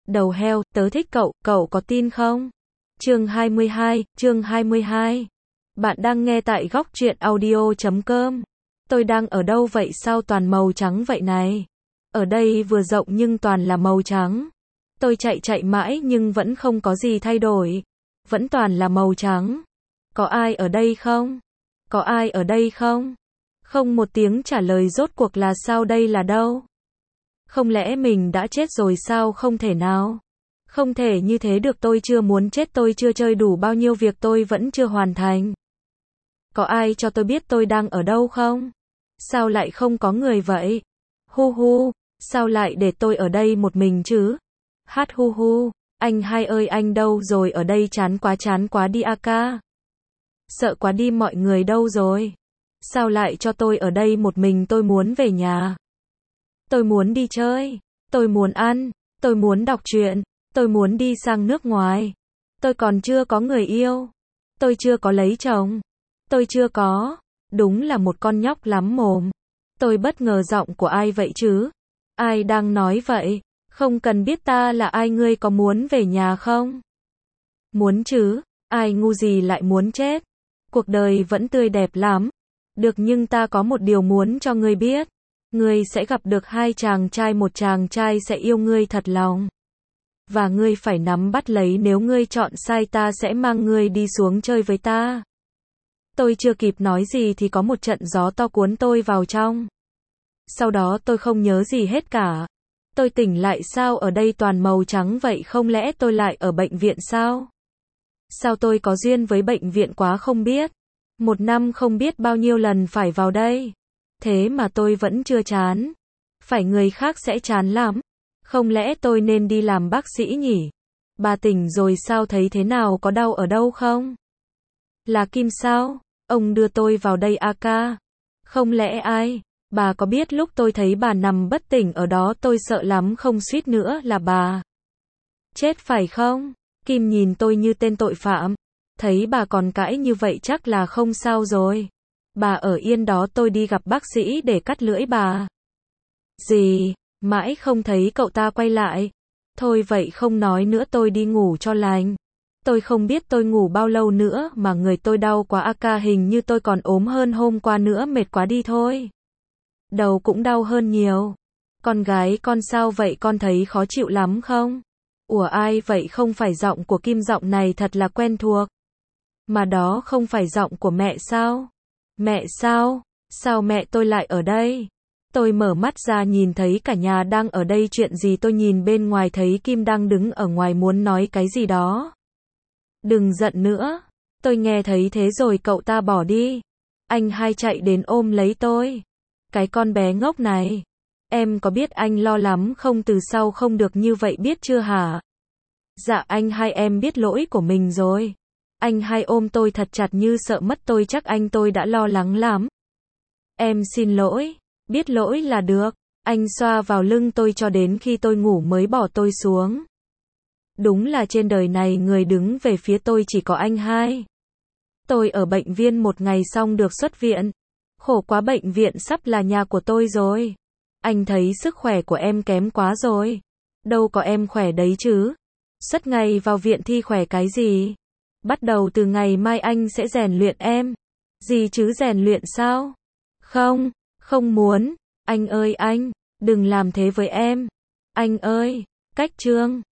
Đầu heo, tớ thích cậu, cậu có tin không? Chương 22. Bạn đang nghe tại góc truyện audio.com. Tôi đang ở đâu vậy, sao toàn màu trắng vậy này? Ở đây vừa rộng nhưng toàn là màu trắng. Tôi chạy mãi nhưng vẫn không có gì thay đổi. Vẫn toàn là màu trắng. Có ai ở đây không? Có ai ở đây không? Không một tiếng trả lời, rốt cuộc là sao, đây là đâu? Không lẽ mình đã chết rồi sao? Không thể nào. Không thể như thế được, tôi chưa muốn chết, tôi chưa chơi đủ bao nhiêu việc tôi vẫn chưa hoàn thành. Có ai cho tôi biết tôi đang ở đâu không? Sao lại không có người vậy? Hu hu, sao lại để tôi ở đây một mình chứ? Hát hu hu, anh hai ơi, anh đâu rồi? Ở đây chán quá đi a ca. Sợ quá đi, mọi người đâu rồi? Sao lại cho tôi ở đây một mình, tôi muốn về nhà. Tôi muốn đi chơi, tôi muốn ăn, tôi muốn đọc truyện, tôi muốn đi sang nước ngoài. Tôi còn chưa có người yêu. Tôi chưa có lấy chồng. Tôi chưa có. Đúng là một con nhóc lắm mồm. Tôi bất ngờ, giọng của ai vậy chứ? Ai đang nói vậy? Không cần biết ta là ai, ngươi có muốn về nhà không? Muốn chứ, ai ngu gì lại muốn chết. Cuộc đời vẫn tươi đẹp lắm. Được, nhưng ta có một điều muốn cho ngươi biết. Ngươi sẽ gặp được hai chàng trai, một chàng trai sẽ yêu ngươi thật lòng. Và ngươi phải nắm bắt lấy, nếu ngươi chọn sai ta sẽ mang ngươi đi xuống chơi với ta. Tôi chưa kịp nói gì thì có một trận gió to cuốn tôi vào trong. Sau đó tôi không nhớ gì hết cả. Tôi tỉnh lại, sao ở đây toàn màu trắng vậy, không lẽ tôi lại ở bệnh viện sao? Sao tôi có duyên với bệnh viện quá không biết. Một năm không biết bao nhiêu lần phải vào đây. Thế mà tôi vẫn chưa chán. Phải người khác sẽ chán lắm. Không lẽ tôi nên đi làm bác sĩ nhỉ? Bà tỉnh rồi sao, thấy thế nào, có đau ở đâu không? Là Kim sao? Ông đưa tôi vào đây a ca. Không lẽ ai? Bà có biết lúc tôi thấy bà nằm bất tỉnh ở đó tôi sợ lắm, không suýt nữa là bà chết phải không? Kim nhìn tôi như tên tội phạm. Thấy bà còn cãi như vậy chắc là không sao rồi. Bà ở yên đó, tôi đi gặp bác sĩ để cắt lưỡi bà. Gì? Mãi không thấy cậu ta quay lại. Thôi vậy không nói nữa, tôi đi ngủ cho lành. Tôi không biết tôi ngủ bao lâu nữa mà người tôi đau quá a ca, hình như tôi còn ốm hơn hôm qua nữa, mệt quá đi thôi. Đầu cũng đau hơn nhiều. Con gái con sao vậy, con thấy khó chịu lắm không? Ủa, ai vậy, không phải giọng của Kim, giọng này thật là quen thuộc. Mà đó không phải giọng của mẹ sao? Mẹ sao? Sao mẹ tôi lại ở đây? Tôi mở mắt ra nhìn thấy cả nhà đang ở đây, chuyện gì? Tôi nhìn bên ngoài thấy Kim đang đứng ở ngoài muốn nói cái gì đó. Đừng giận nữa. Tôi nghe thấy thế rồi cậu ta bỏ đi. Anh hai chạy đến ôm lấy tôi. Cái con bé ngốc này. Em có biết anh lo lắm không, từ sau không được như vậy biết chưa hả? Dạ anh hai, em biết lỗi của mình rồi. Anh hai ôm tôi thật chặt như sợ mất tôi, chắc anh tôi đã lo lắng lắm. Em xin lỗi. Biết lỗi là được. Anh xoa vào lưng tôi cho đến khi tôi ngủ mới bỏ tôi xuống. Đúng là trên đời này người đứng về phía tôi chỉ có anh hai. Tôi ở bệnh viện một ngày xong được xuất viện. Khổ quá, bệnh viện sắp là nhà của tôi rồi. Anh thấy sức khỏe của em kém quá rồi. Đâu có, em khỏe đấy chứ. Suốt ngày vào viện thi khỏe cái gì. Bắt đầu từ ngày mai anh sẽ rèn luyện em. Gì chứ, rèn luyện sao? Không, không muốn. Anh ơi anh, đừng làm thế với em. Anh ơi, cách Trương.